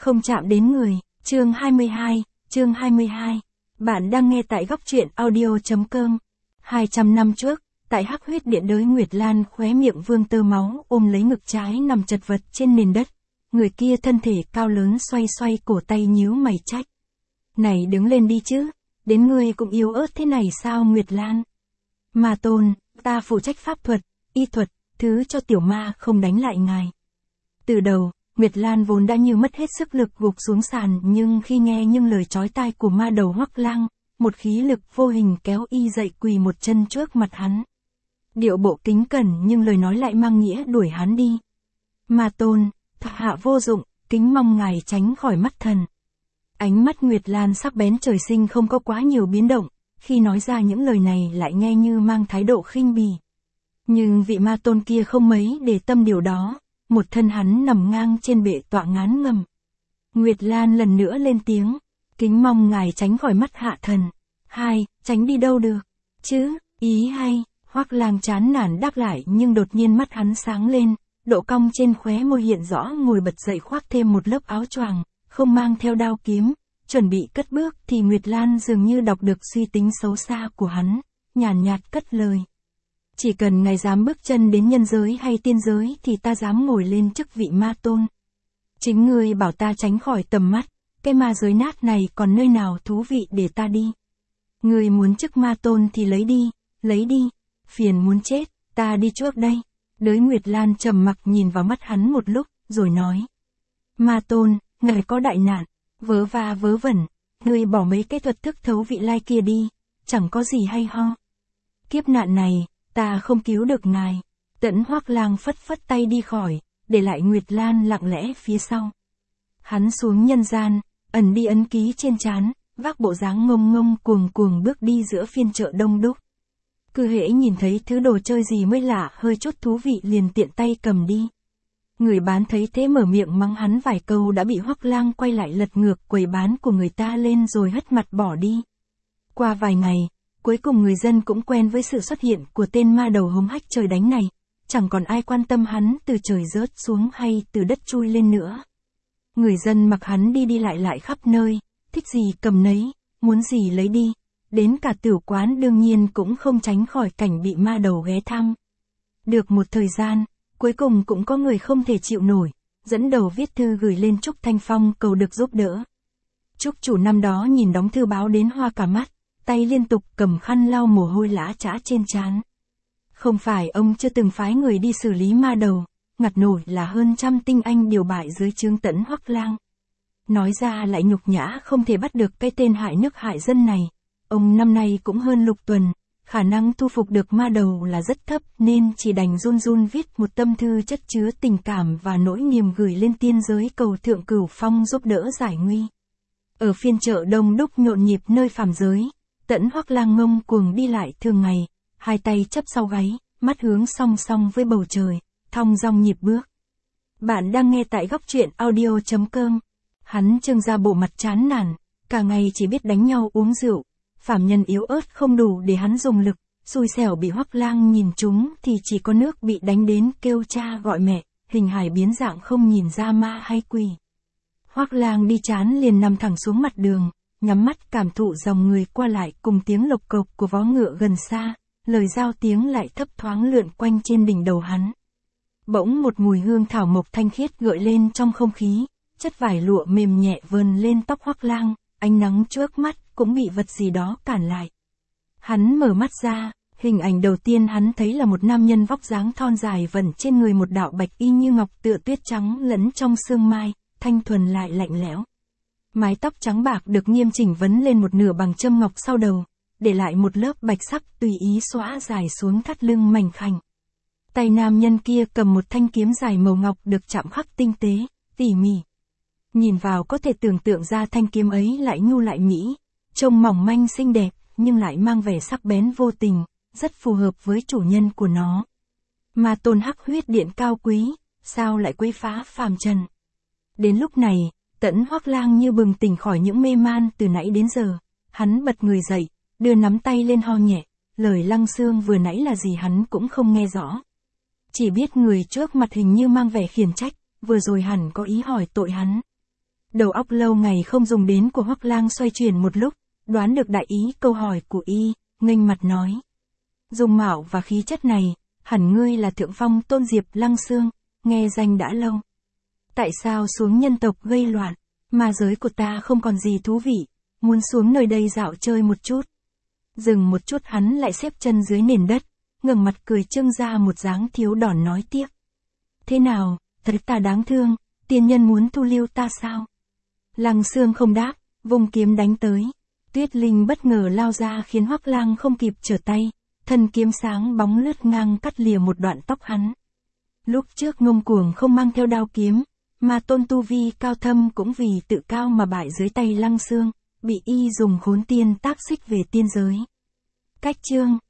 không chạm đến người, chương 22. Bạn đang nghe tại góc truyện audio.com. 200 năm trước, tại Hắc Huyết Điện đới Nguyệt Lan khóe miệng vương tơ máu ôm lấy ngực trái nằm chật vật trên nền đất. Người kia thân thể cao lớn xoay xoay cổ tay nhíu mày trách. Này đứng lên đi chứ, đến ngươi cũng yếu ớt thế này sao Nguyệt Lan? Ma Tôn, ta phụ trách pháp thuật, y thuật, thứ cho tiểu ma không đánh lại ngài. Từ đầu, Nguyệt Lan vốn đã như mất hết sức lực gục xuống sàn, nhưng khi nghe những lời chói tai của ma đầu Hoắc Lang, một khí lực vô hình kéo y dậy quỳ một chân trước mặt hắn. Điệu bộ kính cẩn nhưng lời nói lại mang nghĩa đuổi hắn đi. Ma Tôn, thuộc hạ vô dụng, kính mong ngài tránh khỏi mắt thần. Ánh mắt Nguyệt Lan sắc bén trời sinh không có quá nhiều biến động, khi nói ra những lời này lại nghe như mang thái độ khinh bỉ. Nhưng vị ma tôn kia không mấy để tâm điều đó, một thân hắn nằm ngang trên bệ tọa ngán ngầm. Nguyệt Lan lần nữa lên tiếng, kính mong ngài tránh khỏi mắt hạ thần. Hai, tránh đi đâu được, chứ, ý hay, Hoắc Lang chán nản đáp lại nhưng đột nhiên mắt hắn sáng lên, độ cong trên khóe môi hiện rõ ngồi bật dậy khoác thêm một lớp áo choàng, không mang theo đao kiếm, chuẩn bị cất bước thì Nguyệt Lan dường như đọc được suy tính xấu xa của hắn, nhàn nhạt cất lời. Chỉ cần ngài dám bước chân đến nhân giới hay tiên giới thì ta dám ngồi lên chức vị ma tôn. Chính ngươi bảo ta tránh khỏi tầm mắt, cái ma giới nát này còn nơi nào thú vị để ta đi. Ngươi muốn chức ma tôn thì lấy đi, phiền muốn chết, ta đi trước đây. Đới Nguyệt Lan trầm mặc nhìn vào mắt hắn một lúc, rồi nói. Ma tôn, ngài có đại nạn, vớ va vớ vẩn, ngươi bỏ mấy cái thuật thức thấu vị lai kia đi, chẳng có gì hay ho. Kiếp nạn này, ta không cứu được ngài. Tẫn Hoắc Lang phất phất tay đi khỏi, để lại Nguyệt Lan lặng lẽ phía sau. Hắn xuống nhân gian, ẩn đi ấn ký trên trán, vác bộ dáng ngông ngông cuồng bước đi giữa phiên chợ đông đúc. Cứ hễ nhìn thấy thứ đồ chơi gì mới lạ hơi chút thú vị liền tiện tay cầm đi. Người bán thấy thế mở miệng mắng hắn vài câu đã bị Hoắc Lang quay lại lật ngược quầy bán của người ta lên rồi hất mặt bỏ đi. Qua vài ngày, cuối cùng người dân cũng quen với sự xuất hiện của tên ma đầu hống hách trời đánh này, chẳng còn ai quan tâm hắn từ trời rớt xuống hay từ đất chui lên nữa. Người dân mặc hắn đi lại khắp nơi, thích gì cầm nấy, muốn gì lấy đi, đến cả tiểu quán đương nhiên cũng không tránh khỏi cảnh bị ma đầu ghé thăm. Được một thời gian, cuối cùng cũng có người không thể chịu nổi, dẫn đầu viết thư gửi lên Trúc Thanh Phong cầu được giúp đỡ. Trúc chủ năm đó nhìn đóng thư báo đến hoa cả mắt, tay liên tục cầm khăn lau mồ hôi lã chã trên trán. Không phải ông chưa từng phái người đi xử lý ma đầu, ngặt nổi là hơn trăm tinh anh điều bại dưới trướng Tẫn Hoắc Lang. Nói ra lại nhục nhã không thể bắt được cái tên hại nước hại dân này. Ông năm nay cũng hơn lục tuần, khả năng thu phục được ma đầu là rất thấp nên chỉ đành run viết một tâm thư chất chứa tình cảm và nỗi niềm gửi lên tiên giới cầu Thượng Cửu Phong giúp đỡ giải nguy. Ở phiên chợ đông đúc nhộn nhịp nơi phàm giới, Tẫn Hoắc Lang ngông cuồng đi lại thường ngày, hai tay chấp sau gáy, mắt hướng song song với bầu trời, thong dong nhịp bước. Bạn đang nghe tại góc truyện audio.com. Hắn trưng ra bộ mặt chán nản, cả ngày chỉ biết đánh nhau uống rượu. Phàm nhân yếu ớt không đủ để hắn dùng lực, xui xẻo bị Hoắc Lang nhìn trúng thì chỉ có nước bị đánh đến kêu cha gọi mẹ, hình hài biến dạng không nhìn ra ma hay quỷ. Hoắc Lang đi chán liền nằm thẳng xuống mặt đường, nhắm mắt cảm thụ dòng người qua lại cùng tiếng lộc cộc của vó ngựa gần xa, lời giao tiếng lại thấp thoáng lượn quanh trên đỉnh đầu hắn. Bỗng một mùi hương thảo mộc thanh khiết gợi lên trong không khí, chất vải lụa mềm nhẹ vờn lên tóc Hoắc Lang, ánh nắng trước mắt cũng bị vật gì đó cản lại. Hắn mở mắt ra, hình ảnh đầu tiên hắn thấy là một nam nhân vóc dáng thon dài vẩn trên người một đạo bạch y như ngọc tựa tuyết trắng lẫn trong sương mai, thanh thuần lại lạnh lẽo. Mái tóc trắng bạc được nghiêm chỉnh vấn lên một nửa bằng châm ngọc sau đầu, để lại một lớp bạch sắc tùy ý xõa dài xuống thắt lưng mảnh khảnh. Tay nam nhân kia cầm một thanh kiếm dài màu ngọc được chạm khắc tinh tế, tỉ mỉ. Nhìn vào có thể tưởng tượng ra thanh kiếm ấy lại nhu lại mỹ, trông mỏng manh xinh đẹp, nhưng lại mang vẻ sắc bén vô tình, rất phù hợp với chủ nhân của nó. Ma tôn Hắc Huyết Điện cao quý, sao lại quấy phá phàm trần. Đến lúc này, Tẫn Hoắc Lang như bừng tỉnh khỏi những mê man từ nãy đến giờ, hắn bật người dậy, đưa nắm tay lên ho nhẹ, lời Lăng Xương vừa nãy là gì hắn cũng không nghe rõ. Chỉ biết người trước mặt hình như mang vẻ khiển trách, vừa rồi hẳn có ý hỏi tội hắn. Đầu óc lâu ngày không dùng đến của Hoắc Lang xoay chuyển một lúc, đoán được đại ý câu hỏi của y, nghênh mặt nói. Dung mạo và khí chất này, hẳn ngươi là thượng phong tôn Diệp Lăng Xương, nghe danh đã lâu. Tại sao xuống nhân tộc gây loạn, ma giới của ta không còn gì thú vị, muốn xuống nơi đây dạo chơi một chút. Dừng một chút hắn lại xếp chân dưới nền đất, ngẩng mặt cười trưng ra một dáng thiếu đòn nói tiếp. Thế nào, thật ta đáng thương, tiên nhân muốn thu lưu ta sao? Lăng Xương không đáp, vùng kiếm đánh tới. Tuyết Linh bất ngờ lao ra khiến Hoắc Lang không kịp trở tay, thân kiếm sáng bóng lướt ngang cắt lìa một đoạn tóc hắn. Lúc trước Ngông Cuồng không mang theo đao kiếm, mà tôn tu vi cao thâm cũng vì tự cao mà bại dưới tay Lăng Xương, bị y dùng khốn tiên tác xích về tiên giới. Cách chương